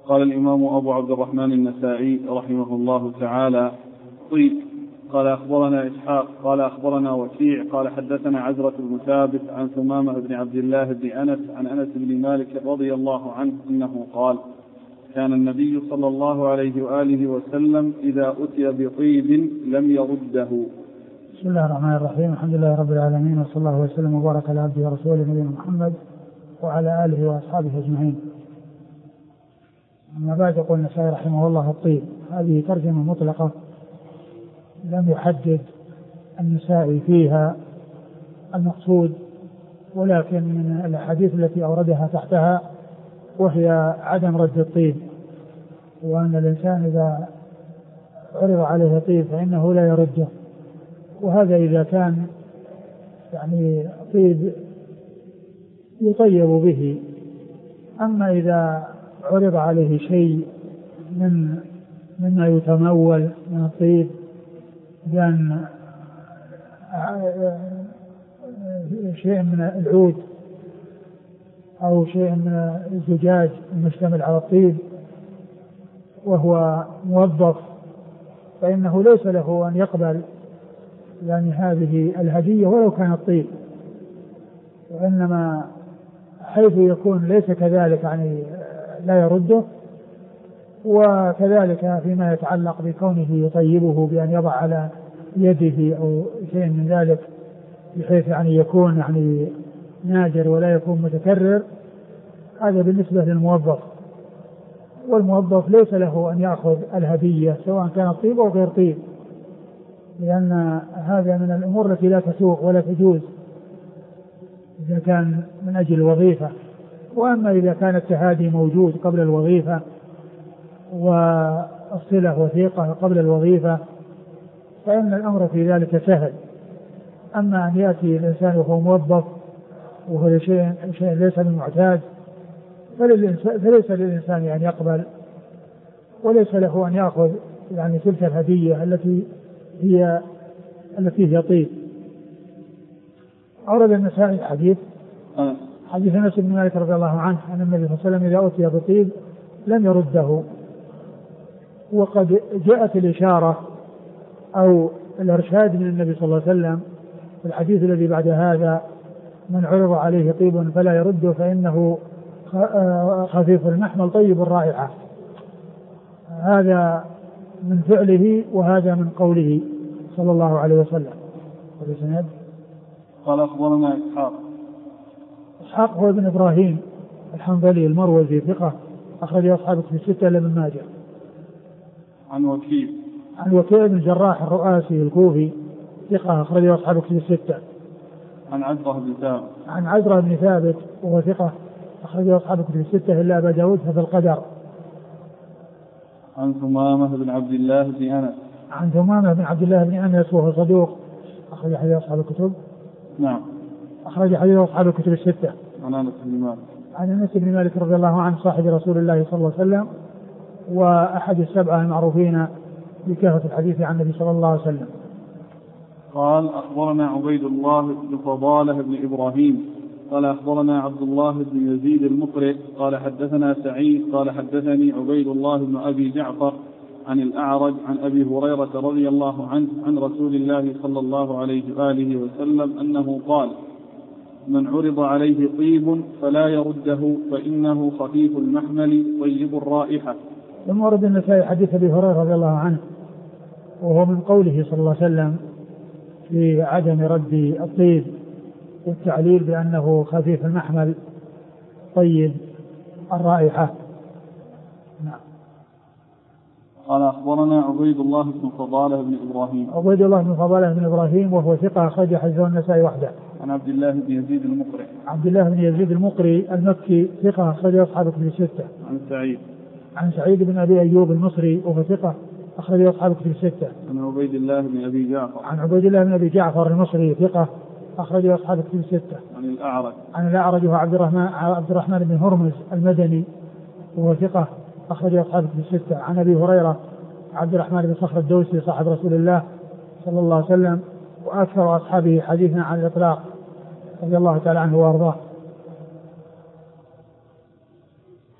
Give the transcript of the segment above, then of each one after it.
قال الإمام أبو عبد الرحمن النسائي رحمه الله تعالى: طيب. قال أخبرنا إسحاق قال أخبرنا وكيع قال حدثنا عزرة بن ثابت عن ثمامة بن عبد الله بن أنس عن أنس بن مالك رضي الله عنه أنه قال: كان النبي صلى الله عليه وآله وسلم إذا أتي بطيب لم يرده. بسم الله الرحمن الرحيم. الحمد لله رب العالمين، وصلى الله وسلم وبارك على عبده ورسوله نبينا محمد وعلى آله وأصحابه أجمعين. أما بعد، يقول النسائي رحمه الله: الطيب. هذه ترجمة مطلقة لم يحدد النسائي فيها المقصود، ولكن من الأحاديث التي أوردها تحتها وهي عدم رد الطيب، وأن الإنسان إذا عرض عليه طيب فإنه لا يرده، وهذا إذا كان يعني طيب يطيب به. أما إذا عرض عليه شيء مما يتمول من الطيب، بأن شيء من العود أو شيء من الزجاج المشتمل على الطيب وهو موظف، فإنه ليس له أن يقبل يعني هذه الهدية ولو كان الطيب، وإنما حيث يكون ليس كذلك يعني لا يرده. وكذلك فيما يتعلق بكونه يطيبه بأن يضع على يده أو شيء من ذلك، بحيث يعني يكون يعني نادر ولا يكون متكرر، هذا بالنسبة للموظف. والموظف ليس له أن يأخذ الهدية سواء كان طيب أو غير طيب، لأن هذا من الأمور التي لا تسوق ولا تجوز إذا كان من أجل الوظيفة. وأما إذا كان التهادي موجود قبل الوظيفة والصلة وثيقة قبل الوظيفة فإن الأمر في ذلك سهل. أما أن يأتي الإنسان وهو موظف وهو شيء ليس بالمعتاد، فليس للإنسان أن يقبل، وليس له أن يأخذ يعني تلك الهدية التي هي طيب. أورد النسائي حديث أنس بن مالك رضي الله عنه أن النبي صلى الله عليه وسلم إذا أتي بطيب لم يرده. وقد جاءت الإشارة أو الإرشاد من النبي صلى الله عليه وسلم في الحديث الذي بعد هذا: من عرض عليه طيب فلا يرده فإنه خفيف المحمل طيب الرائحة. هذا من فعله وهذا من قوله صلى الله عليه وسلم. قال أخبرنا إسحاق هو ابن إبراهيم الحنظلي المروزي ثقة، أخرج أصحابه في الستة إلا ابن ماجه. عن وكيع بن الجراح الرؤاسي الكوفي ثقة، أخرج أصحابه في الستة. عن عزرة بن ثابت وهو ثقة، أخرج أصحابه في الستة إلا أبا داود ففي القدر. عن ثمامة بن عبد الله بن أنس وهو صدوق، أخرج حديث أصحاب الكتب. نعم. أخرج حديث أصحاب الكتب الستة. عن أنس بن مالك رضي الله عنه صاحب رسول الله صلى الله عليه وسلم، وأحد السبعة المعروفين بكثرة الحديث عن النبي صلى الله عليه وسلم. قال أخبرنا عبيد الله بن فضالة بن إبراهيم قال أخبرنا عبد الله بن يزيد المقرئ قال حدثنا سعيد قال حدثني عبيد الله بن أبي جعفر عن الأعرج عن أبي هريرة رضي الله عنه عن رسول الله صلى الله عليه وآله وسلم أنه قال: من عرض عليه طيب فلا يرده فإنه خفيف المحمل طيب الرائحة. ثم ورد النسائي حديث أبي هريرة رضي الله عنه، وهو من قوله صلى الله عليه وسلم في عدم رد الطيب والتعليل بأنه خفيف المحمل طيب الرائحة. نعم. قال أخبرنا عبيد الله بن فضالة بن إبراهيم وهو ثقة، أخرج حديثه النسائي وحده. عن عبد الله بن يزيد المقري المكي ثقة، أخرج أصحابه في الستة. عن سعيد بن أبي أيوب المصري وهو ثقة، أخرج أصحابه في الستة. عن عبيد الله بن أبي جعفر المصري ثقة، أخرج أصحابه في الستة. عن الأعرج وهو عبد الرحمن بن هرمز المدني وهو ثقة، أخرج أصحابه في الستة. عن أبي هريرة عبد الرحمن بن صخر الدوسي صاحب رسول الله صلى الله عليه وسلم، وأكثر أصحابه حديثا عن الإطلاق رضي الله تعالى عنه وأرضاه.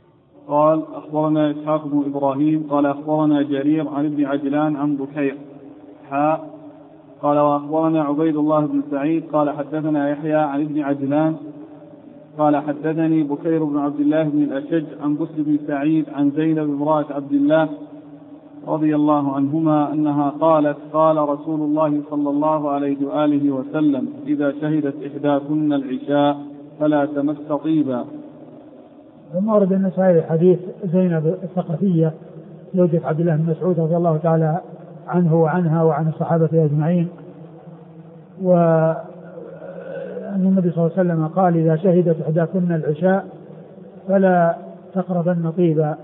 قال أخبرنا إسحاق بن إبراهيم قال أخبرنا جرير عن ابن عجلان عن بكير قال وأخبرنا عبيد الله بن سعيد قال حدثنا يحيى عن ابن عجلان قال حدثني بكير بن عبد الله بن الأشج عن بسر بن سعيد عن زينب امرأة عبد الله رضي الله عنهما أنها قالت قال رسول الله صلى الله عليه وآله وسلم إذا شهدت إحداكن العشاء فلا تمس طيبا. ثم ورد النسائي حديث زينب الثقفية زوجة عبد الله بن مسعود رضي الله تعالى عنه وعنها وعن الصحابة أجمعين، وأن النبي صلى الله عليه وسلم قال إذا شهدت إحداكن العشاء فلا تقربن طيبا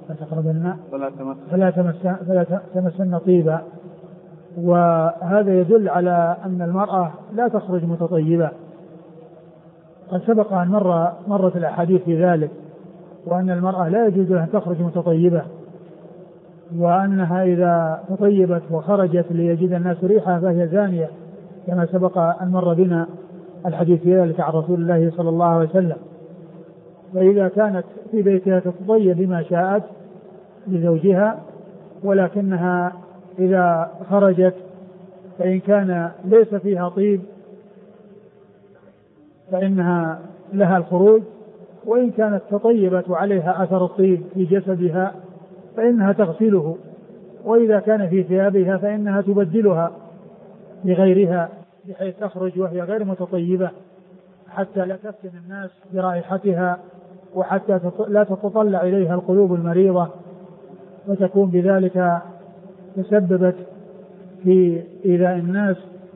فلا تمسن طيبا. وهذا يدل على أن المرأة لا تخرج متطيبة. قد سبق أن مرت الأحاديث في ذلك، وأن المرأة لا يجوز لها تخرج متطيبة، وأنها إذا تطيبت وخرجت ليجد الناس ريحها فهي زانية، كما سبق أن مر بنا الحديث في ذلك عن رسول الله صلى الله عليه وسلم. وإذا كانت في بيتها تتطيب بما شاءت لزوجها، ولكنها إذا خرجت فإن كان ليس فيها طيب فإنها لها الخروج، وإن كانت تطيبت وعليها أثر الطيب في جسدها فإنها تغسله، وإذا كان في ثيابها فإنها تبدلها بغيرها بحيث تخرج وهي غير متطيبة حتى لا تفتن الناس برائحتها، وحتى لا تتطلع إليها القلوب المريضة، وتكون بذلك تسببت في إيذاء الناس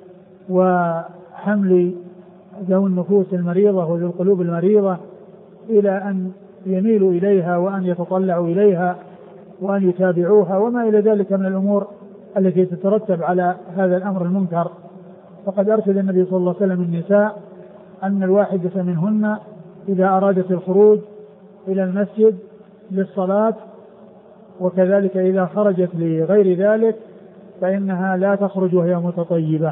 وحمل ذوي النفوس المريضة وذوي القلوب المريضة إلى أن يميلوا إليها وأن يتطلعوا إليها وأن يتابعوها وما إلى ذلك من الأمور التي تترتب على هذا الأمر المنكر. فقد أرشد النبي صلى الله عليه وسلم النساء أن الواحدة منهن إذا أرادت الخروج إلى المسجد للصلاة وكذلك إذا خرجت لغير ذلك فإنها لا تخرج وهي متطيبة.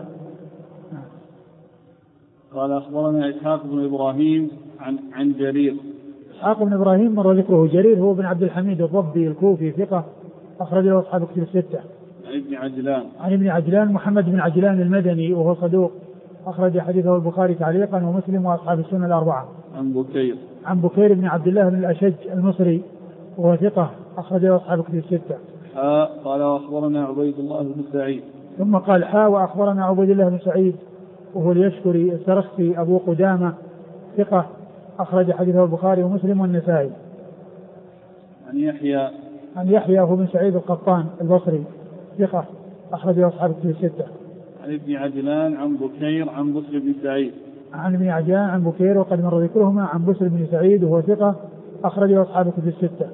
قال أخبرنا إسحاق بن إبراهيم عن جرير. إسحاق بن إبراهيم مر ذكره. جرير هو بن عبد الحميد الضبي الكوفي ثقة أخرج له أصحاب كتب الستة. عن ابن عجلان محمد بن عجلان المدني وهو صدوق أخرج حديثه البخاري تعليقا ومسلم وأصحاب السنة الأربعة. عن بكير بن عبد الله بن الأشج المصري وهو ثقة أخرج له أصحاب كتب الستة. قال وأخبرنا عبيد الله بن سعيد. ثم قال وأخبرنا عبيد الله بن سعيد وهو اليشكري السرخسي أبو قدامة ثقة أخرج حديثه البخاري ومسلم والنسائي. عن يحيى هو بن سعيد القطان البصري ثقة أخرج له أصحاب الكتب الستة. عن ابن عجلان عن بكير عن بسر بن سعيد. عن ابن عجلان عن بكير وقد مر ذكرهما عن بسر بن سعيد وهو ثقة أخرج له أصحاب الكتب الستة.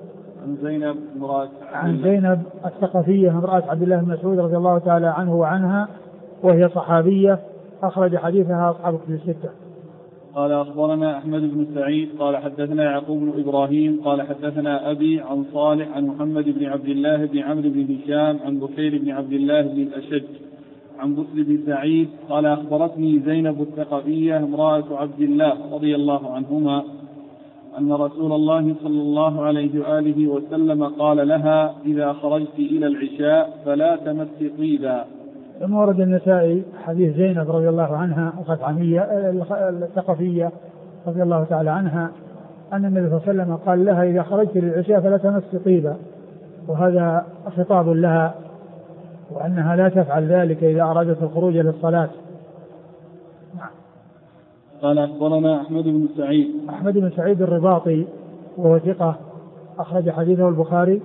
عن زينب الثقفية امرأة عبد الله بن مسعود رضي الله تعالى عنه وعنها وهي صحابية أخرج حديثها أصحاب الكتب الستة. قال أخبرنا أحمد بن سعيد قال حدثنا يعقوب بن إبراهيم قال حدثنا أبي عن صالح عن محمد بن عبد الله بن عمرو بن هشام عن بكير بن عبد الله بن الأشج عن بسر بن سعيد قال أخبرتني زينب الثقفية امرأة عبد الله رضي الله عنهما أن رسول الله صلى الله عليه وآله وسلم قال لها إذا خرجت إلى العشاء فلا تمس طيبا. ثم ورد النسائي حديث زينب رضي الله عنها الثقفية رضي الله تعالى عنها أن النبي صلى الله عليه وسلم قال لها إذا خرجت للعشاء فلا تمس طيبا، وهذا خطاب لها وأنها لا تفعل ذلك إذا أرادت الخروج للصلاة. قال أخبرنا أحمد بن سعيد الرباطي وهو ثقة أخرج حديثه البخاري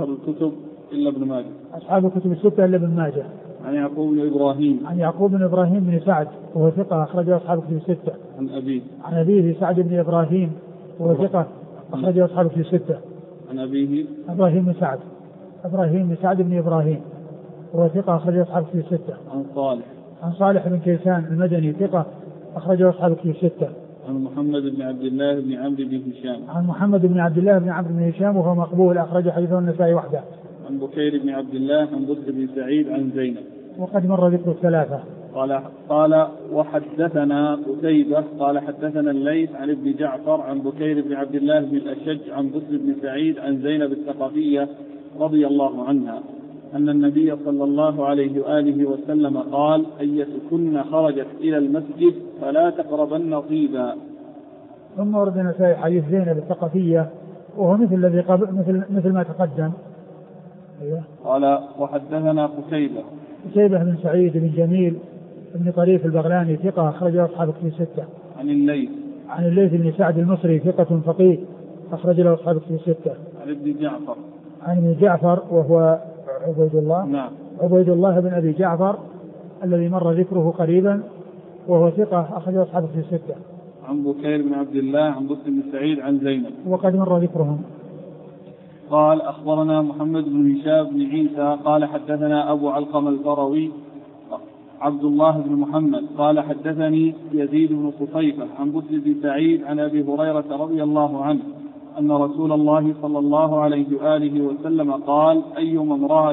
أصحاب الكتب الستة إلا ابن ماجه. عن يعقوب بن إبراهيم بن سعد وهو ثقة أخرج أصحاب الكتب الستة. عن أبيه سعد بن إبراهيم وهو ثقة أخرج أصحاب الكتب الستة. عن أبيه إبراهيم بن سعد بن إبراهيم وهو ثقة أخرج أصحاب الكتب الستة. عن صالح بن كيسان المدني ثقة أخرج أصحاب الكتب الستة. عن محمد بن عبد الله بن عمرو بن هشام وهو مقبول أخرج حديثه النسائي وحده. عن بكير بن عبد الله عن بسر بن سعيد عن زينب. وقد مر ذكر الثلاثة. قال وحدثنا قتيبة قال حدثنا الليث عن ابن جعفر عن بكير بن عبد الله بن الأشج عن بسر بن سعيد عن زينب الثقفية رضي الله عنها أن النبي صلى الله عليه وآله وسلم قال أيتكن خرجت إلى المسجد فلا تقربن طيبا. ثم ورد النسائي حديث زينب الثقفية وهو مثل الذي مثل ما تقدم. قال وحدثنا قتيبة بن سعيد بن جميل بن طريف البغلاني ثقة أخرج له أصحاب الكتب الستة. عن الليث بن سعد المصري ثقة فقيه أخرج له أصحاب الكتب الستة. عن ابن جعفر وهو عبيد الله. نعم. عبيد الله بن أبي جعفر الذي مر ذكره قريبا وهو ثقة أخرج له أصحاب الكتب الستة. عن بكير بن عبد الله عن بسر بن سعيد عن زينب وقد مر ذكرهم. قال أخبرنا محمد بن هشام بن عيسى قال حدثنا أبو علقمة الفروي عبد الله بن محمد قال حدثني يزيد بن قصيفة عن بسر بن سعيد عن أبي هريرة رضي الله عنه أن رسول الله صلى الله عليه وآله وسلم قال أيما امرأة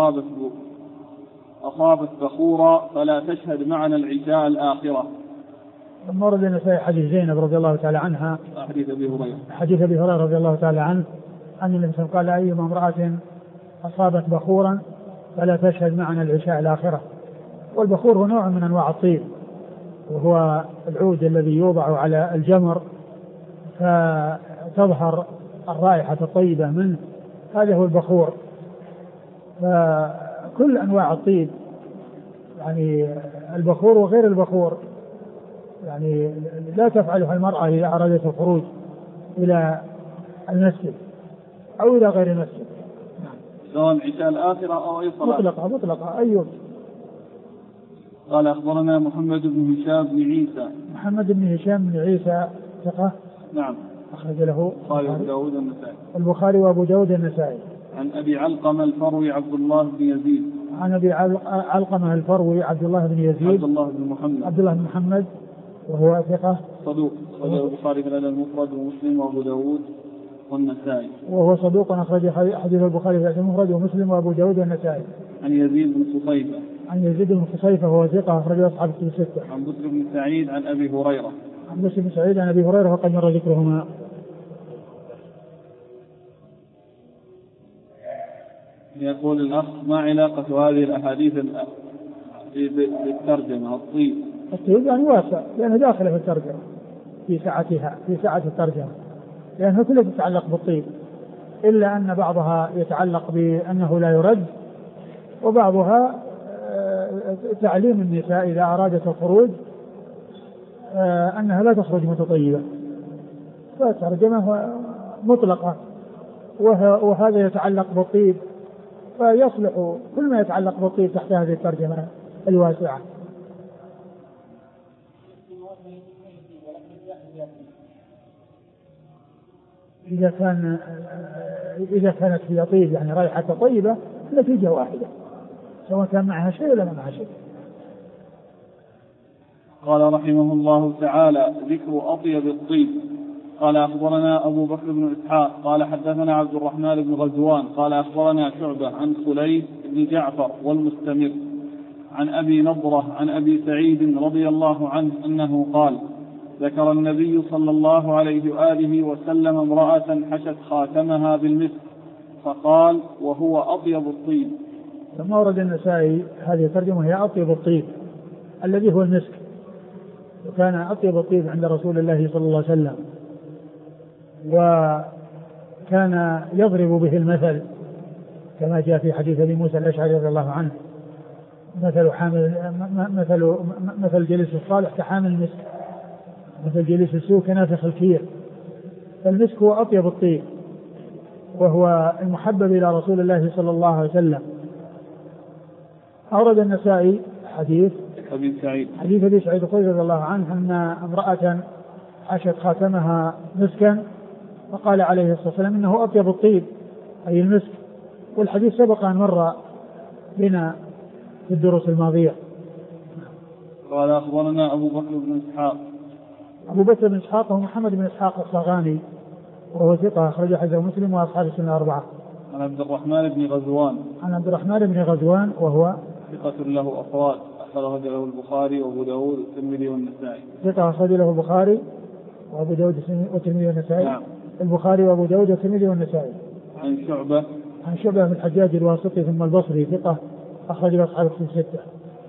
أصابت بخورا فلا تشهد معنا العشاء الآخرة. ثم ورد النسائي حديث زينب رضي الله تعالى عنها حديث أبي هريرة رضي الله تعالى عنه أن النبي صلى الله عليه وسلم قال أيما امرأة أصابت بخورا فلا تشهد معنا العشاء الآخرة. والبخور هو نوع من أنواع الطيب وهو العود الذي يوضع على الجمر فتظهر الرائحة الطيبة منه، هذا هو البخور. فكل أنواع الطيب يعني البخور وغير البخور يعني لا تفعلها المرأة إذا أرادت الخروج إلى المسجد أو إلى غير المسجد سواء عشاء الآخرة أو أي صلاة مطلقة أيوب. قال أخبرنا محمد بن هشام بن عيسى ثقة. نعم. أخرج له البخاري وأبو داود النسائي. عن أبي علقمة الفروي عبد الله بن يزيد. عن أبي علقمة الفروي عبد الله بن يزيد. عبد الله بن محمد وهو ثقة صدوق أخرج البخاري في الأدب المفرد ومسلم وأبو داود والنسائي. وهو صدوق أخرج حديث البخاري في الأدب المفرد ومسلم وأبو داود والنسائي. عن يزيد بن قصيفة وهو ثقة أخرج أصحاب الكتب الستة. عن بسر بن سعيد عن أبي هريرة وقد مر ذكرهما. يقول الأخ ما علاقة هذه الأحاديث بالترجمة الطيب يعني واسع لأنه داخل في الترجمة في سعة الترجمة لأنه كله يتعلق بالطيب إلا أن بعضها يتعلق بأنه لا يرد وبعضها تعليم النساء إذا أرادت الخروج أنها لا تخرج متطيبة فترجمة مطلقة وهذا يتعلق بالطيب فيصلح كل ما يتعلق بالطيب تحت هذه الترجمة الواسعة. إذا كانت هي طيب يعني رائحة طيبة نتيجة واحدة سواء كان معها شيء ولا معها شيء. قال رحمه الله تعالى ذكر أطيب الطيب. قال أخبرنا أبو بكر بن إسحاق قال حدثنا عبد الرحمن بن غزوان قال أخبرنا شعبة عن خليل بن جعفر والمستمر عن أبي نضرة عن أبي سعيد رضي الله عنه أنه قال ذكر النبي صلى الله عليه وآله وسلم امرأة حشت خاتمها بالمسك فقال وهو أطيب الطيب. ثم ورد النسائي هذه الترجمة هي أطيب الطيب الذي هو المسك وكان أطيب الطيب عند رسول الله صلى الله عليه وسلم وكان يضرب به المثل كما جاء في حديث أبي موسى الأشعري رضي الله عنه مثل جليس الصالح كحامل المسك مثل جليس السوء كنافخ الكير. فالمسك هو أطيب الطيب وهو المحبب إلى رسول الله صلى الله عليه وسلم. أورد النسائي حديث أبي سعيد رضي الله عنه أن امرأة حشت خاتمها مسكا فقال عليه الصلاة والسلام إنه أطيب الطيب أي المسك. والحديث سبق أن مر بنا في الدروس الماضية. قال أخبرنا أبو بكر بن إسحاق هو محمد بن إسحاق الصاغاني وهو ثقة أخرج حديثه مسلم وأصحاب السنة الأربعة. عن عبد الرحمن بن غزوان وهو ثقة له أفراد أخرج له البخاري وأبو داود والترمذي والنسائي. ثقة أخرج له البخاري وأبو داود والترمذي والنسائي. نعم. البخاري وأبو داود والترمذي والنسائي. عن شعبة بن الحجاج الواسطي ثم البصري ثقة أخرج له أصحاب الكتب الستة.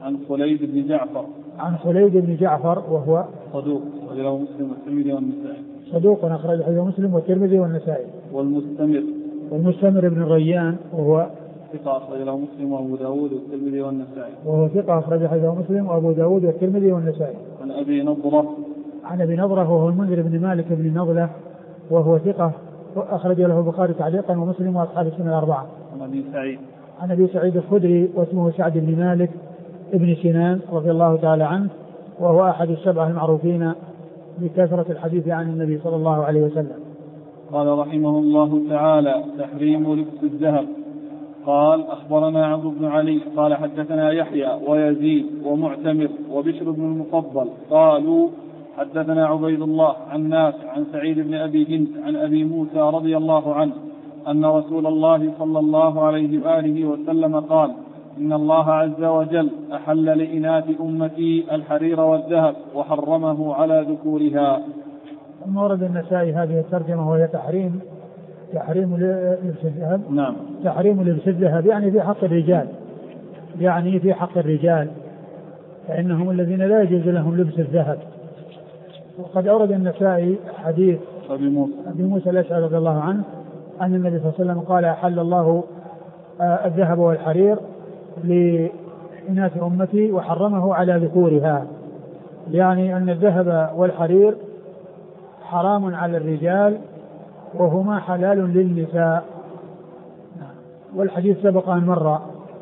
عن خليد بن جعفر وهو صدوق أخرج له مسلم والترمذي والنسائي. صدوق أخرج له مسلم والترمذي والنسائي. والمستمر بن الريان وهو ثقة أخرج له مسلم وأبو داود والترمذي والنسائي. وهو ثقة أخرج له مسلم وأبو داود والترمذي والنسائي. عن أبي نضرة وهو المنذر بن مالك بن نضلة وهو ثقة أخرج له البخاري تعليقا ومسلم وأصحاب السنة الأربعة. عن أبي سعيد الخدري واسمه سعد بن مالك ابن سنان رضي الله تعالى عنه وهو أحد السبعة المعروفين بكثرة الحديث عن النبي صلى الله عليه وسلم. قال رحمه الله تعالى: تحريم لبس الذهب. قال: أخبرنا عمرو بن علي قال حدثنا يحيى ويزيد ومعتمر وبشر بن المفضل قالوا حدثنا عبيد الله عن نافع عن سعيد بن أبي هند عن أبي موسى رضي الله عنه أن رسول الله صلى الله عليه وآله وسلم قال: إن الله عز وجل أحل لإناث أمتي الحرير والذهب وحرمه على ذكورها. ثم ورد النسائي هذه الترجمة وهي تحريم لبس الذهب. نعم. تحريم لبس الذهب يعني في حق الرجال فإنهم الذين لا يجوز لهم لبس الذهب. وقد أورد النسائي حديث أبي موسى الأشعري رضي الله عنه أن النبي صلى الله عليه وسلم قال: أحل الله الذهب والحرير لإناث أمتي وحرمه على ذكورها، يعني أن الذهب والحرير حرام على الرجال وهما حلال للنساء. والحديث سبق أن مر.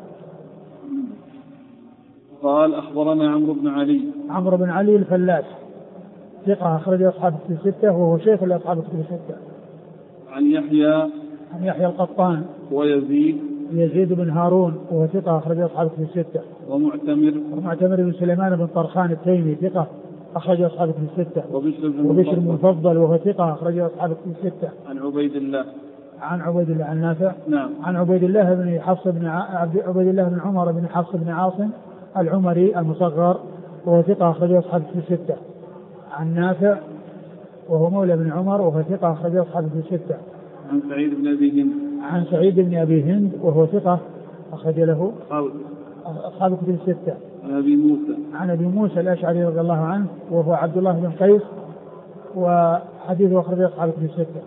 قال: أخبرنا عمرو بن علي الفلاس ثقة أخرج أصحاب الكتب الستة وهو شيخ لأصحاب الكتب الستة. عن يحيى القطان ويزيد بن هارون وهو ثقة أخرج أصحاب الكتب الستة. ومعتمر بن سليمان بن طرخان التيمي ثقة أخرج أصحاب الكتب الستة. وبشر بن المفضل وهو ثقة أخرج أصحاب الكتب الستة. عن عبيد الله عن نافع. نعم. عن عبيد الله بن عمر بن حفص بن عاصم العمري المصغر وهو ثقة أخرج أصحاب الكتب الستة. عن نافع وهو مولى بن عمر وهو ثقة أخرج أصحاب الكتب الستة. عن سعيد بن أبي هند وهو ثقة أخرج له أصحاب الكتب الستة. عن أبي موسى الأشعري رضي الله عنه وهو عبد الله بن قيس وحديثه أخرج أصحاب الكتب الستة.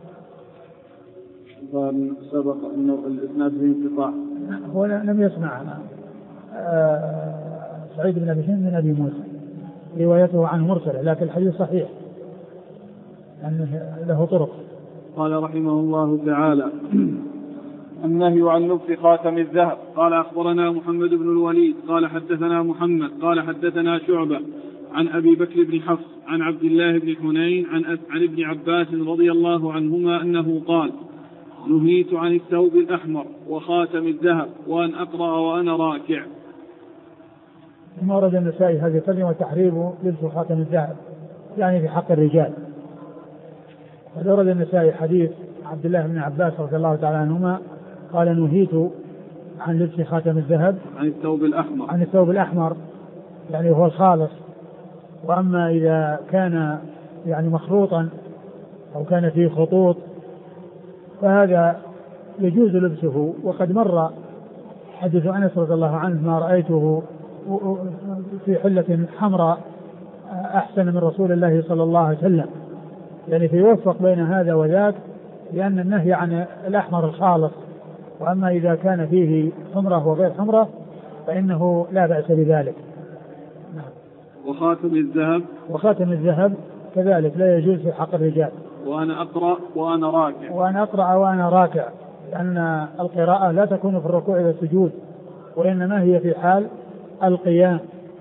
سبق أنه الإسناد في انقطاع. هو لم يسمع سعيد بن أبي هند من أبي موسى، روايته عنه مرسلة، لكن الحديث صحيح أنه له طرق. قال رحمه الله تعالى: النهي عن لبس خاتم الذهب. قال: أخبرنا محمد بن الوليد قال حدثنا محمد قال حدثنا شعبة عن أبي بكر بن حفص عن عبد الله بن حنين عن ابن عباس رضي الله عنهما أنه قال: نهيت عن الثوب الأحمر وخاتم الذهب وأن أقرأ وأنا راكع. ثم ورد النسائي هذه الترجمة تحريم لبس خاتم الذهب يعني في حق الرجال. وقد ورد النسائي حديث عبد الله بن عباس رضي الله تعالى عنهما قال: نهيت عن لبس خاتم الذهب عن الثوب الأحمر يعني هو الخالص. وأما إذا كان يعني مخروطا أو كان فيه خطوط فهذا يجوز لبسه. وقد مر حديث أنس رضي الله عنه ما رأيته في حلة حمراء أحسن من رسول الله صلى الله عليه وسلم، يعني فيوفق بين هذا وذاك، لأن النهي عن الأحمر الخالص. وأما إذا كان فيه حمرة وغير حمرة فإنه لا بأس بذلك. وخاتم الذهب كذلك لا يجوز في حق الرجال. وأنا أقرأ وأنا راكع لأن القراءة لا تكون في الركوع والسجود وإنما هي في حال القيام.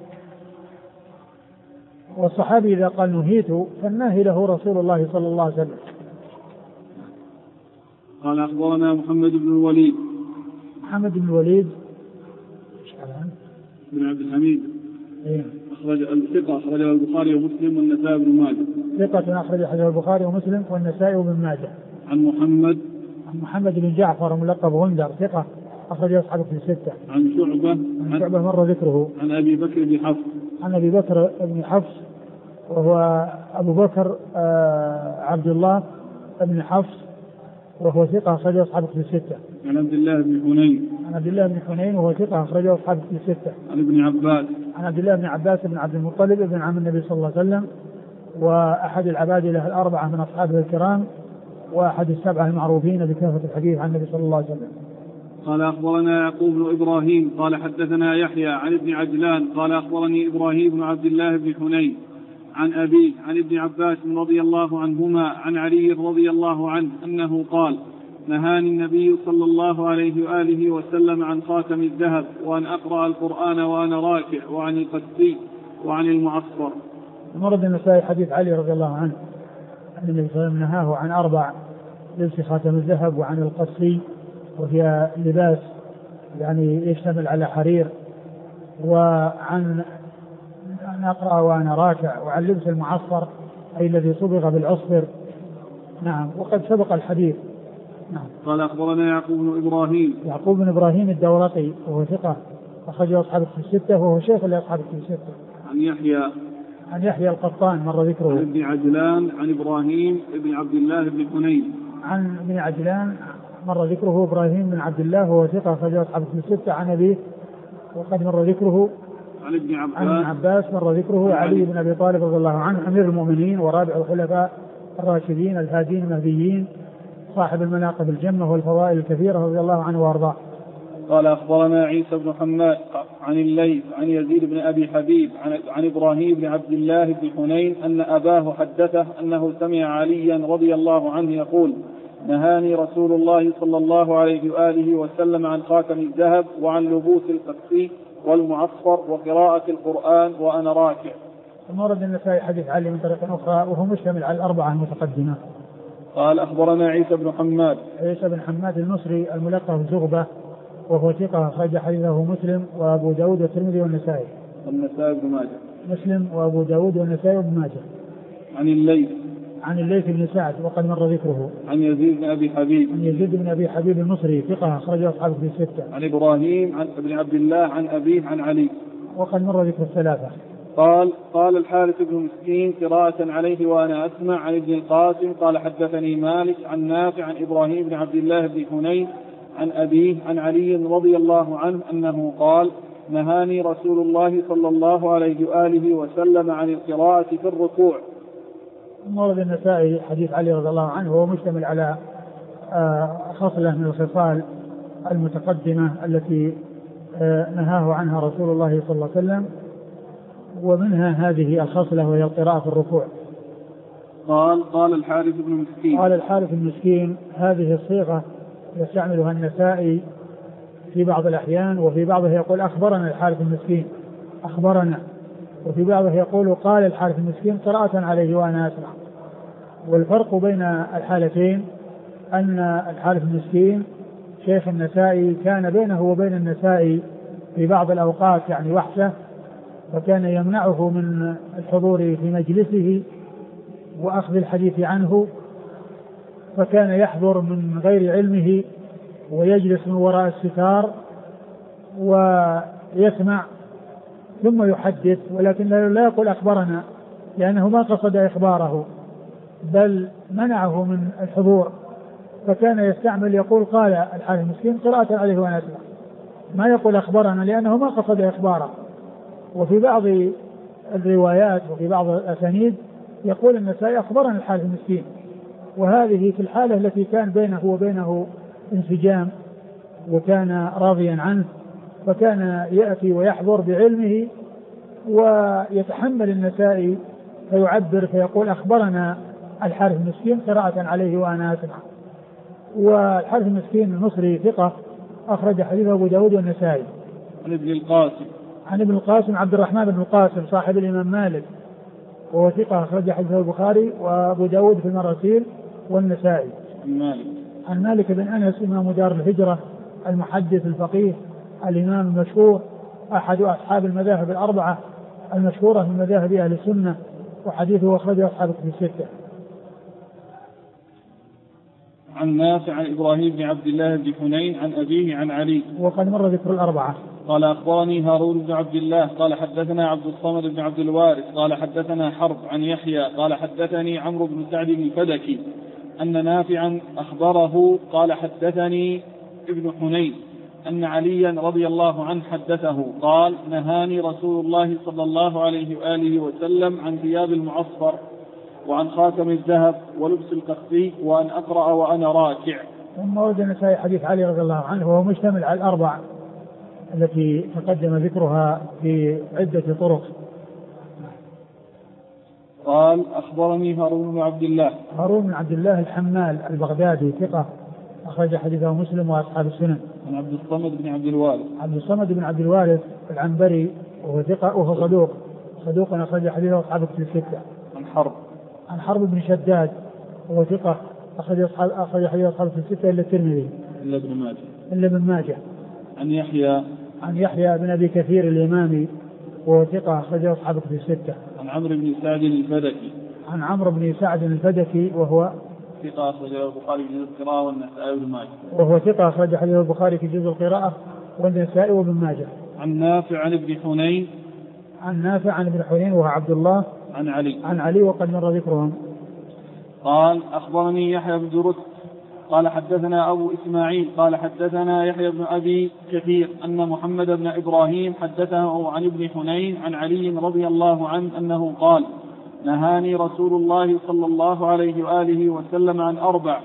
والصحابي إذا قال نهيت فالناهي له رسول الله صلى الله عليه وسلم. قال: أخبرنا محمد بن الوليد بن عبد الحميد أخرجه البخاري ومسلم والنسائي بن ماجه. ثقة أخرجه البخاري ومسلم والنسائي بن ماجه. عن محمد بن جعفر ملقب غندر ثقة أخرجه أصحاب الكتب الستة. عن شعبة مر ذكره. عن أبي بكر بن حفص. عن أبي بكر بن حفص وهو أبو بكر عبد الله بن حفص وهو ثقة أخرجه أصحاب الكتب الستة. عن عبد الله بن حنين. عن عبد الله بن حنين وهو ثقة أخرجه أصحاب الكتب الستة. عن ابن عباس. عن عبد الله بن عباس بن عبد المطلب ابن عم النبي صلى الله عليه وسلم وأحد العبادلة الأربعة من أصحابه الكرام وأحد السبعة المعروفين بكثرة الحديث عن النبي صلى الله عليه وسلم. قال أخبرنا يعقوب بن إبراهيم قال حدثنا يحيى عن ابن عجلان قال أخبرني إبراهيم بن عبد الله بن حنين عن أبيه عن ابن عباس رضي الله عنهما عن علي رضي الله عنه أنه قال نهاني النبي صلى الله عليه وآله وسلم عن خاتم الذهب وأن أقرأ القرآن وأنا راكع وعن القسي وعن المعصفر. مرد النسائي حديث علي رضي الله عنه أن النبي صلى الله عليه وسلم نهاه عن 4: لبس خاتم الذهب وعن القسي وهي لباس يعني يشتمل على حرير، وعن أن أقرأ وأنا راكع، وعن لبس المعصفر أي الذي صبغ بالعصفر. نعم، وقد سبق الحديث. نعم. قال أخبرنا يعقوب بن إبراهيم الدورقي وهو ثقة أخرجه أصحاب الكتب الستة وهو شيخ لأصحاب الكتب الستة. عن يحيى القطان مر ذكره. عن ابن عجلان عن إبراهيم بن عبد الله بن حنين. عن ابن عجلان مر ذكره إبراهيم بن عبد الله وهو ثقة أخرجه أصحاب الكتب الستة. عن أبيه وقد مر ذكره. عن ابن عباس مر ذكره. علي بن أبي طالب رضي الله عنه أمير المؤمنين ورابع الخلفاء الراشدين الهادين المهديين صاحب المناقب الجمة والفضائل الكثيرة رضي الله عنه وارضاه. قال أخبرنا عيسى بن حماد عن الليث عن يزيد بن أبي حبيب عن إبراهيم بن عبد الله بن حنين أن أباه حدثه أنه سمع عليا رضي الله عنه يقول نهاني رسول الله صلى الله عليه وآله وسلم عن خاتم الذهب وعن لبوس القسي والمعصفر وقراءة القرآن وأنا راكع. ورد النسائي حديث علي من طريق أخرى وهو مشتمل على الأربعة المتقدمة. قال أخبرنا عيسى بن حماد المصري الملقب زغبة وهو ثقة أخرج حديثه مسلم وأبو داود والترمذي والنسائي. بن ماجه. مسلم وأبو داود والنسائي وابن ماجه. عن الليث بن سعد وقد مر ذكره. عن يزيد بن أبي حبيب المصري ثقة أخرجه أصحابه في الستة. عن إبراهيم بن عبد الله عن أبيه عن علي وقد مر ذكر الثلاثة. قال الحارث بن مسكين قراءة عليه وأنا أسمع عن ابن القاسم قال حدثني مالك عن نافع عن إبراهيم بن عبد الله بن حنين عن أبيه عن علي رضي الله عنه أنه قال نهاني رسول الله صلى الله عليه وآله وسلم عن القراءة في الركوع. مورد النسائي حديث علي رضي الله عنه هو مشتمل على خصلة من الخصال المتقدمة التي نهاه عنها رسول الله صلى الله عليه وسلم، ومنها هذه الخصلة وهي القراءة في الركوع. قال الحارث بن مسكين هذه الصيغة يستعملها النسائي في بعض الأحيان، وفي بعضها يقول أخبرنا الحارث المسكين أخبرنا، وفي بعضها يقول قال الحارث المسكين قراءة عليه وأنا أسمع. والفرق بين الحالتين أن الحارث المسكين شيخ النسائي كان بينه وبين النسائي في بعض الأوقات يعني وحشة، فكان يمنعه من الحضور في مجلسه وأخذ الحديث عنه، فكان يحضر من غير علمه ويجلس من وراء الستار ويسمع ثم يحدث، ولكن لا يقول أخبرنا لأنه ما قصد إخباره بل منعه من الحضور، فكان يستعمل يقول قال الحارث المسكين قراءة عليه وأنا أسمع، ما يقول أخبرنا لأنه ما قصد إخباره. وفي بعض الروايات وفي بعض الأسانيد يقول النسائي أخبرنا الحارث المسكين، وهذه في الحالة التي كان بينه وبينه انسجام وكان راضيا عنه، فكان يأتي ويحضر بعلمه ويتحمل النسائي فيعبر فيقول أخبرنا الحارث المسكين قراءة عليه وأنا أسمع. والحارث المسكين المصري ثقة أخرج حديثه أبو داود والنسائي. عن ابن القاسم عبد الرحمن بن القاسم صاحب الإمام مالك وهو ثقة أخرج حديثه البخاري وأبو داود في المراسيل والنسائي. عن مالك بن أنس إمام دار الهجرة المحدث الفقيه الإمام المشهور أحد أصحاب المذاهب الأربعة المشهورة من مذاهب أهل السنة، وحديثه أخرجه أصحاب الكتب الستة. عن نافع عن إبراهيم بن عبد الله بن حنين عن أبيه عن علي. وقد مر ذكر الأربعة. قال أخبرني هارون بن عبد الله قال حدثنا عبد الصمد بن عبد الوارث قال حدثنا حرب عن يحيى قال حدثني عمرو بن سعد بن الفدكي أن نافعا أخبره قال حدثني ابن حنين أن عليا رضي الله عنه حدثه قال نهاني رسول الله صلى الله عليه وآله وسلم عن ثياب المعصفر وعن خاتم الذهب ولبس القسي وأن أقرأ وأنا راكع. ثم ورد النسائي حديث علي رضي الله عنه وهو مشتمل على الأربع التي تقدم ذكرها في عدة طرق. قال أخبرني هارون بن عبد الله. هارون بن عبد الله الحمال البغدادي ثقة أخرج حديثه مسلم وأصحاب السنن. عن عبد الصمد بن عبد الوارث. عبد الصمد بن عبد الوارث العنبري وهو ثقة وهو صدوق أخرج حديثه أصحاب الكتب الستة. عن حرب بن شداد وهو ثقة أخرج حديث أصحاب الكتب الستة إلا الترمذي إلا ابن ماجه. عن يحيى بن أبي كثير الإمامي وهو ثقة أخرج أصحاب الكتب الستة. عن عمرو بن سعد الفدكي. عن عمرو بن سعد الفدكي وهو ثقة أخرج البخاري في جزء القراءة والنسائي وابن ماجه. وهو ثقة أخرج حديث البخاري في جزء القراءة والنسائي وابن ماجه. عن نافع عن ابن حنين. عن نافع عن ابن حنين وهو عبد الله. عن علي وقد مر ذكرهم. قال أخبرني يحيى بن درست قال حدثنا أبو إسماعيل قال حدثنا يحيى بن أبي كثير أن محمد بن إبراهيم حدثه عن ابن حنين عن علي رضي الله عنه أنه قال نهاني رسول الله صلى الله عليه وآله وسلم عن أربع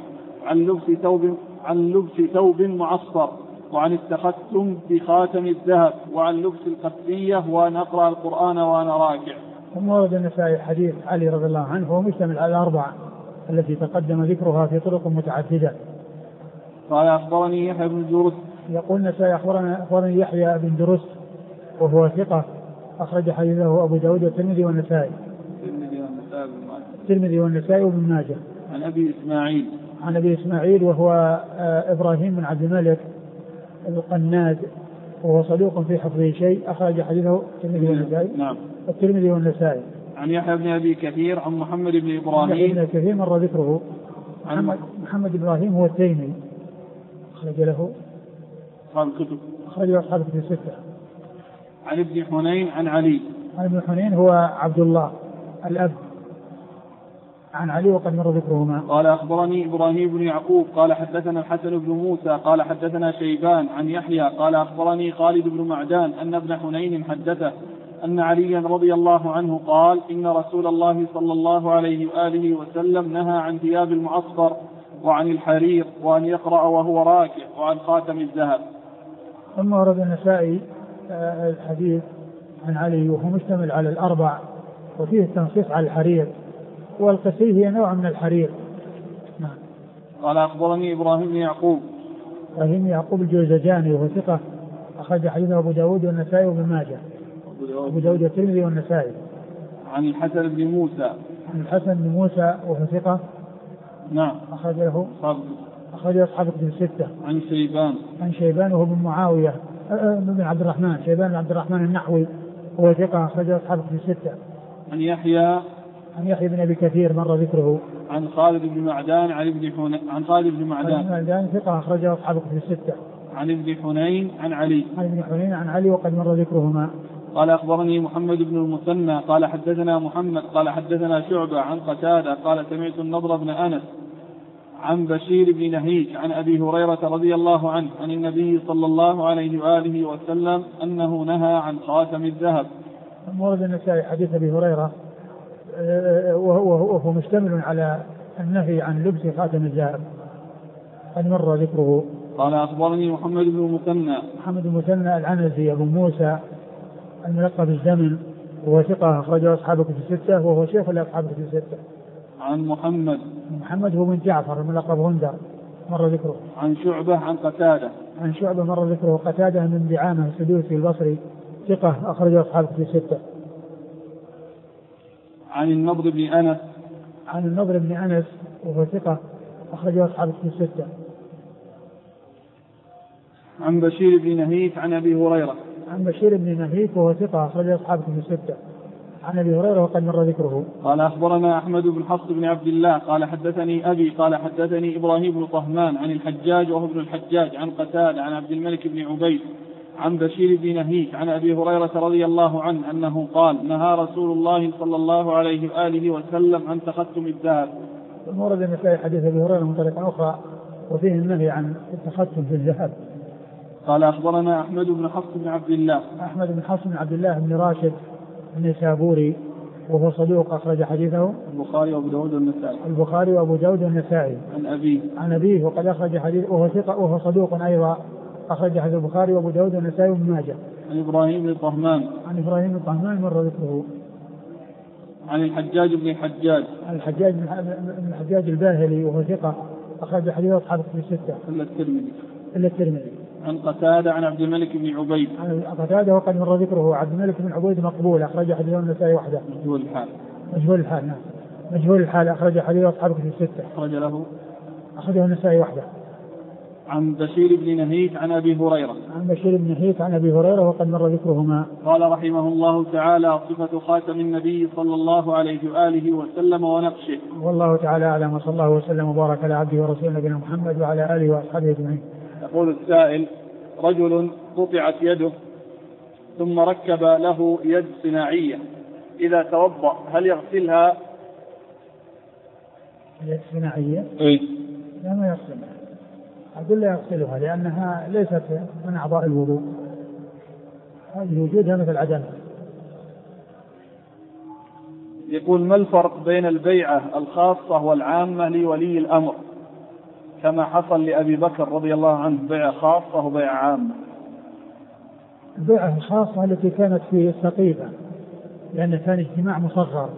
عن لبس ثوب معصفر وعن التختم بخاتم الذهب وعن لبس القسية وأن أقرأ القرآن وأنا راكع. ثم ورد النسائي حديث علي رضي الله عنه وهو مشتمل على الأربعة التي تقدم ذكرها في طرق متعددة. قال أخبرني يحيى بن درست. يقول النسائي أخبرني يحيى بن درست وهو ثقة أخرج حديثه أبو داود والترمذي والنسائي. الترمذي والنسائي وابن ماجه. عن أبي إسماعيل وهو إبراهيم بن عبد الملك القناد وهو صدوق في حفظه شيء أخرج حديثه الترمذي والنسائي. الترمذي والنسائي. عن يحيى بن أبي كثير عن محمد بن إبراهيم. يحيى بن كثير مر ذكره. محمد إبراهيم هو التيمي أخرج له أصحاب الكتب الستة. عن ابن حنين عن علي. عن ابن حنين هو عبد الله الأب. عن علي وقد مر ذكرهما. قال أخبرني إبراهيم بن يعقوب قال حدثنا الحسن بن موسى قال حدثنا شيبان عن يحيى قال أخبرني خالد بن معدان أن ابن حنين حدثه أن عليا رضي الله عنه قال إن رسول الله صلى الله عليه وآله وسلم نهى عن ثياب المعصفر وعن الحرير وأن يقرأ وهو راكع وعن خاتم الذهب. ثم ورد النسائي الحديث عن علي وهو مشتمل على الأربع وفيه التنصيص على الحرير والقسي هي نوع من الحرير. قال أخبرني إبراهيم بن يعقوب الجوزجاني وهو ثقة أخرج حديثه أبو داود والنسائي وابن ماجه. أبو داود والترمذي والنسائي. عن الحسن بن موسى وهو ثقة. أخرج أصحاب الكتب الستة. عن شيبان وهو بن معاوية بن عبد الرحمن شيبان بن عبد الرحمن النحوي وهو ثقة أخرج أصحاب الكتب الستة. عن يحيى بن أبي كثير مر ذكره. عن خالد بن معدان عن خالد بن معدان ثقة أخرج أصحاب الكتب الستة. عن ابن حنين عن علي وقد مر ذكرهما. قال أخبرني محمد بن المثنى قال حدثنا محمد قال حدثنا شعبة عن قتادة قال سمعت النضر بن أنس عن بشير بن نهيك عن أبي هريرة رضي الله عنه عن النبي صلى الله عليه وآله وسلم أنه نهى عن خاتم الذهب. ورد النسائي حديث أبي هريرة وهو مشتمل على النهي عن لبس خاتم الذهب قد مر ذكره. قال أخبرني محمد بن المثنى العنزي أبو موسى الملقب الزمن وهو ثقة أخرجه أصحاب الكتب الستة وهو شيخ لأصحاب الكتب الستة. عن محمد هو بن جعفر الملقب غندر مر ذكره. عن شعبة مر ذكره. قتادة من دعامة السدوسي البصري ثقة أخرجه أصحاب الكتب الستة. عن النضر بن أنس وهو ثقة أخرجه أصحاب الكتب الستة. عن بشير بن نهيك عن أبي هريرة وهو ثقة أخرجه أصحاب الكتب الستة. عن أبي هريرة وقد مر ذكره. قال أخبرنا أحمد بن حفص بن عبد الله قال حدثني أبي قال حدثني إبراهيم بن طهمان عن الحجاج وهو ابن الحجاج عن قتادة عن عبد الملك بن عبيد عن بشير بن نهيك عن أبي هريرة رضي الله عنه أنه قال نهى رسول الله صلى الله عليه وآله وسلم عن تختم الذهب. ورد النسائي حديث أبي هريرة من طريقة أخرى وفيه النهي عن التختم في الذهب. قال أخبرنا أحمد بن حفص بن عبد الله. أحمد بن حفص بن عبد الله بن راشد النسابوري وهو صدوق أخرج حديثه البخاري وأبو داود والنسائي. البخاري وأبو داود والنسائي. عن أبيه وقد أخرج حديث وهو ثقة وهو صدوق أيضا أخرج حديث البخاري وأبو داود والنسائي وابن ماجه. عن إبراهيم بن طهمان. عن إبراهيم بن طهمان مر ذكره. عن الحجاج بن الحجاج. الحجاج بن الحجاج الباهلي وهو ثقة أخرج حديث أصحاب في الستة إلا الترمذي. عن قتادة عن عبد الملك بن عبيد. عن قتادة وقد مر ذكره. عبد الملك بن عبيد مقبول أخرج حديث النسائي وحده. مجهول الحال نعم. مجهول الحال أخرج حديث أصحاب في الستة. أخرجه النسائي وحده. عن بشير بن نهيك عن أبي هريرة. عن بشير بن نهيك عن أبي هريرة وقد مر ذكرهما. قال رحمه الله تعالى صفة خاتم النبي صلى الله عليه وآله وسلم ونقشه. والله تعالى أعلم وصلى الله وسلم وبارك على عبده ورسوله نبينا محمد وعلى آله وأصحابه أجمعين. يقول السائل رجل قطعت يده ثم ركب له يد صناعية إذا توضأ هل يغسلها؟ يد صناعية؟ إيه؟ لا ما يغسلها. أقول لا يغسلها لأنها ليست من أعضاء الوضوء. هذه وجودها مثل عدمها. يقول ما الفرق بين البيعة الخاصة والعامة لولي الأمر كما حصل لأبي بكر رضي الله عنه بيعة خاصة وبيعة عامة؟ البيعة الخاصة التي كانت في السقيفة لأن كان اجتماع مصغر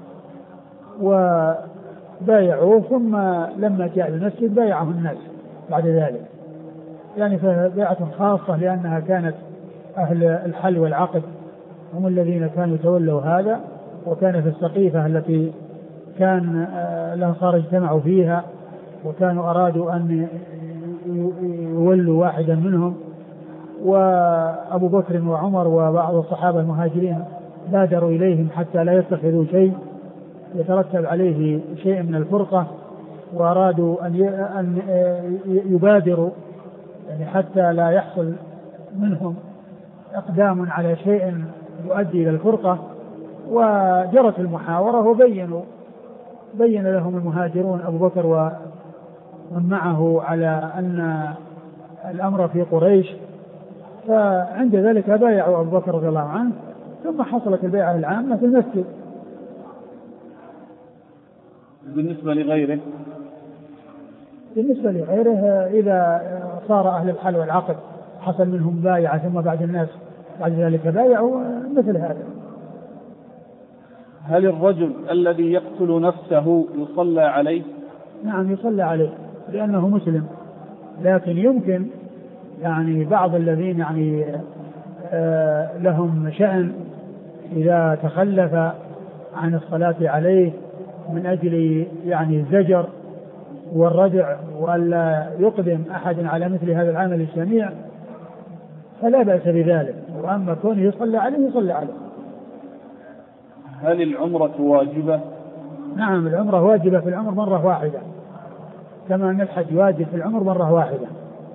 وبايعوه ثم لما جاء المسجد بايعه الناس بعد ذلك يعني فبيعة خاصة لأنها كانت أهل الحل والعقد هم الذين كانوا يتولوا هذا وكان في السقيفة التي كان الأنصار اجتمعوا فيها وكانوا أرادوا أن يولوا واحدا منهم وأبو بكر وعمر وبعض الصحابة المهاجرين بادروا إليهم حتى لا يتخذوا شيء يترتب عليه شيء من الفرقة وأرادوا أن يبادروا يعني حتى لا يحصل منهم إقدام على شيء يؤدي إلى الفرقة وجرت المحاورة بين لهم المهاجرون أبو بكر ومن معه على أن الأمر في قريش فعند ذلك بايعوا أبو بكر رضي الله عنه ثم حصلت البيعة العامة في المسجد. بالنسبة لغيره إذا صار أهل الحل والعقد حصل منهم بايعة ثم بعد ذلك بايعوا مثل هذا. هل الرجل الذي يقتل نفسه يصلى عليه؟ نعم يصلى عليه لأنه مسلم لكن يمكن يعني بعض الذين يعني لهم شأن إذا تخلف عن الصلاة عليه من أجل يعني الزجر والردع وألا يقدم أحد على مثل هذا العمل الشنيع فلا بأس بذلك وأما كونه يصلى عليه. هل العمرة واجبة؟ نعم العمرة واجبة في العمر مرة واحدة كما أن الحج واجب في العمر مرة واحدة.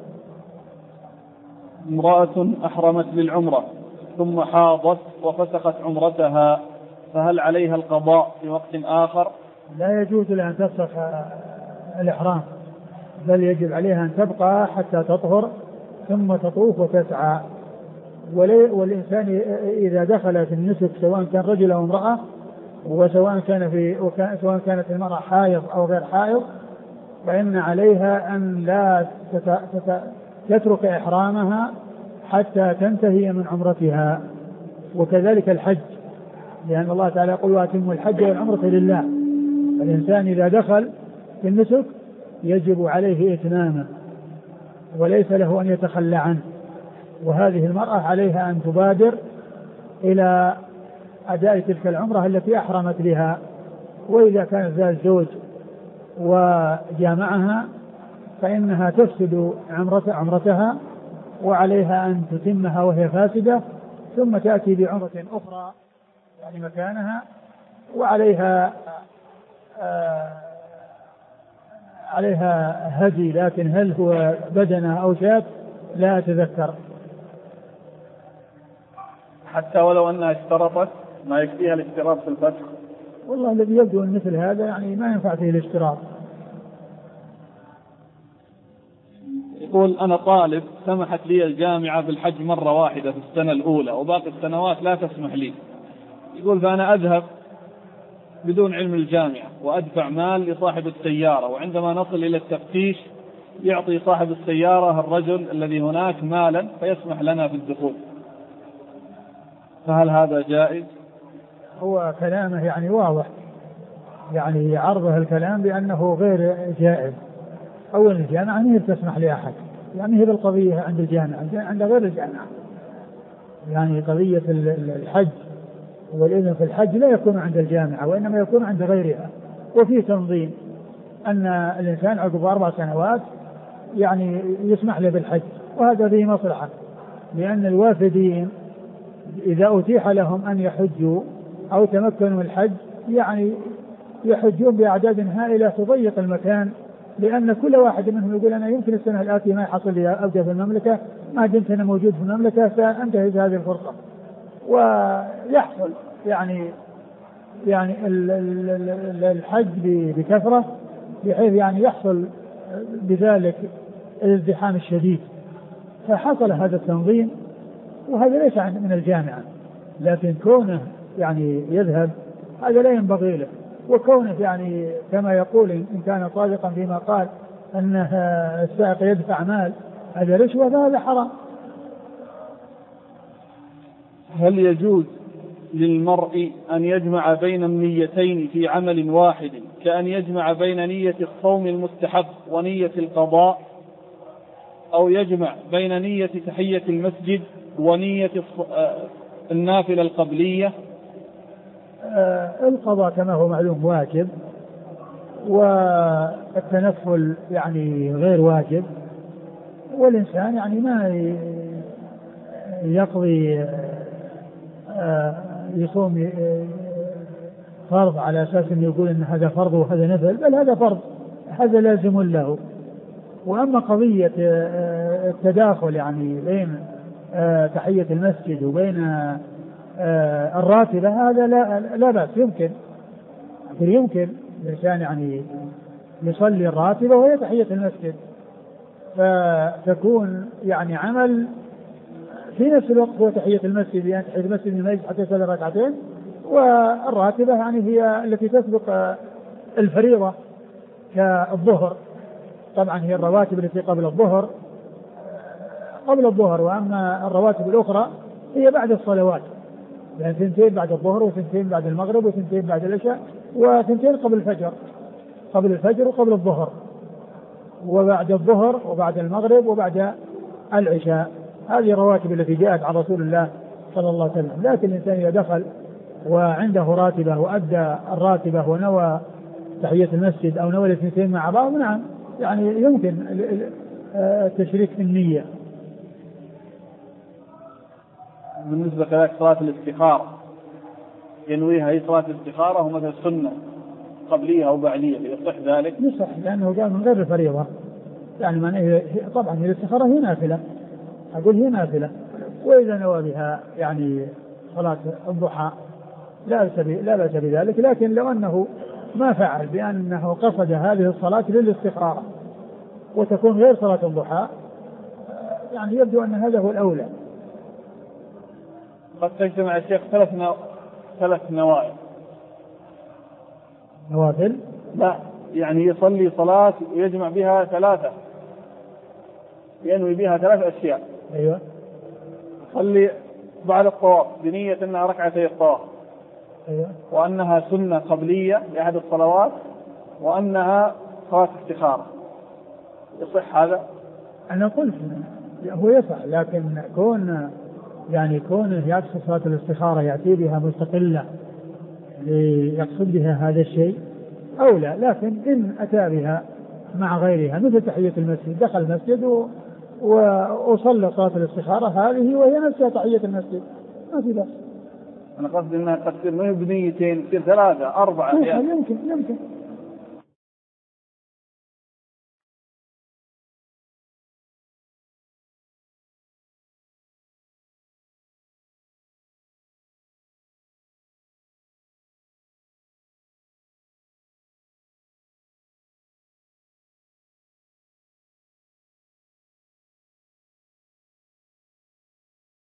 امرأة أحرمت بالعمرة ثم حاضت وفسخت عمرتها فهل عليها القضاء في وقت آخر؟ لا يجوز لها أن تفسخ الإحرام بل يجب عليها أن تبقى حتى تطهر ثم تطوف وتسعى. والإنسان إذا دخل في النسك سواء كان رجل أو امرأة وسواء كانت المرأة حائض أو غير حائض فإن عليها أن لا تترك إحرامها حتى تنتهي من عمرتها. وكذلك الحج لأن الله تعالى يقول وأتموا الحج والعمرة لله. الإنسان إذا دخل في النسك يجب عليه إتمامه وليس له أن يتخلى عنه. وهذه المرأة عليها أن تبادر إلى أداء تلك العمرة التي أحرمت بها وإذا كان ذا الزوج وجامعها فإنها تفسد عمرتها وعليها أن تتمها وهي فاسدة ثم تأتي بعمرة أخرى يعني مكانها، وعليها عليها هدي، لكن هل هو بدنة أو شاة لا أتذكر. حتى ولو أنها اشترطت ما يكفيها الاشتراط في الفتح؟ والله الذي يبدو أن مثل هذا يعني ما ينفع فيه الاشتراط. يقول أنا طالب سمحت لي الجامعة بالحج مرة واحدة في السنة الأولى وباقي السنوات لا تسمح لي. يقول فأنا أذهب بدون علم الجامعة وأدفع مال لصاحب السيارة، وعندما نصل إلى التفتيش يعطي صاحب السيارة الرجل الذي هناك مالا فيسمح لنا في الدخول، فهل هذا جائز؟ هو كلامه يعني واضح، يعني عرضه الكلام بأنه غير جائز. أول الجامعة ما هي بتسمح لأحد، يعني هي بالقضية عند الجامعة، عند غير الجامعة. يعني قضية الحج والإذن في الحج لا يكون عند الجامعة وإنما يكون عند غيرها. وفي تنظيم أن الإنسان عقب 4 سنوات يعني يسمح له بالحج، وهذا فيه مصلحة، لأن الوافدين إذا أتيح لهم أن يحجوا أو تمكنوا من الحج يعني يحجون بأعداد هائلة تضيق المكان، لأن كل واحد منهم يقول أنا يمكن السنة الآتية ما يحصل لي أبقى في المملكة، ما دمت أنا موجود في المملكة فأنتهز هذه الفرصة. ويحصل يعني الحج بكثرة، بحيث يعني يحصل بذلك الازدحام الشديد، فحصل هذا التنظيم، وهذا ليس من الجامعة، لكن كونه يعني يذهب هذا لا ينبغي له. وكونه يعني كما يقول إن كان صادقا فيما قال أن السائق يدفع مال هذا رشوة، فهذا حرام. هل يجوز للمرء أن يجمع بين النيتين في عمل واحد، كأن يجمع بين نية الصوم المستحب ونية القضاء، أو يجمع بين نية تحية المسجد ونية النافلة القبلية؟ القضاء كما هو معلوم واجب، والتنفل يعني غير واجب، والإنسان يعني ما يقضي يصوم فرض على أساس أن يقول أن هذا فرض وهذا نفل، بل هذا فرض، هذا لازم له. وأما قضية التداخل يعني بين تحية المسجد وبين الراتبة هذا لا بأس، يمكن الإنسان يعني يصلي الراتبة وهي تحية المسجد، فتكون يعني عمل في نفس الوقت هو تحية المسجد، يعني تحية المسجد من المسجد حتى يصلي ركعتين، والراتبة يعني هي التي تسبق الفريضة كالظهر. طبعا هي الرواتب التي قبل الظهر، وأما الرواتب الأخرى هي بعد الصلوات، يعني 2 بعد الظهر و2 بعد المغرب و2 بعد العشاء و2 قبل الفجر وقبل الظهر وبعد الظهر وبعد المغرب وبعد العشاء. هذه الرواتب التي جاءت عن رسول الله صلى الله عليه وسلم. لكن الإنسان إذا دخل وعنده راتبة وأدى الراتبة ونوى تحية المسجد أو نوى الاثنتين مع بعض، نعم يعني يمكن تشريك في النية. بالنسبة كذلك صلاة الاستخارة ينويها هي صلاة الاستخارة ومثل السنة قبلية أو بعدية، يصح ذلك؟ يصح، لأنه جاء من غير الفريضة. يعني طبعا الاستخارة هي نافلة، أقول هي نافلة، وإذا نوى بها يعني صلاة الضحى لا بأس بذلك. لكن لو أنه ما فعل بأنه قصد هذه الصلاة للاستخارة وتكون غير صلاة الضحى، يعني يبدو أن هذا هو الأولى. قد تجتمع الشيخ 3 نوافل؟ لا، يعني يصلي صلاة يجمع بها 3، ينوي بها 3 أشياء. أيوة. يصلي بعد الطواف بنية أنها ركعتي الطواف. أيوة. وأنها سنة قبلية لأحد الصلوات، وأنها صلاة استخارة. يصح هذا؟ أنا قلت هو يصح، لكن كونه يقصد صلاة الاستخارة يأتي بها مستقلة ليقصد بها هذا الشيء أولى. لكن إن أتى بها مع غيرها مثل تحية المسجد، دخل المسجد وصلى صلاة الاستخارة هذه وهي نفسها تحية المسجد، ما في بأس. أنا قصدي أنها قد تصير ما هي بنيتين تصير 3 4 أحيانا. يمكن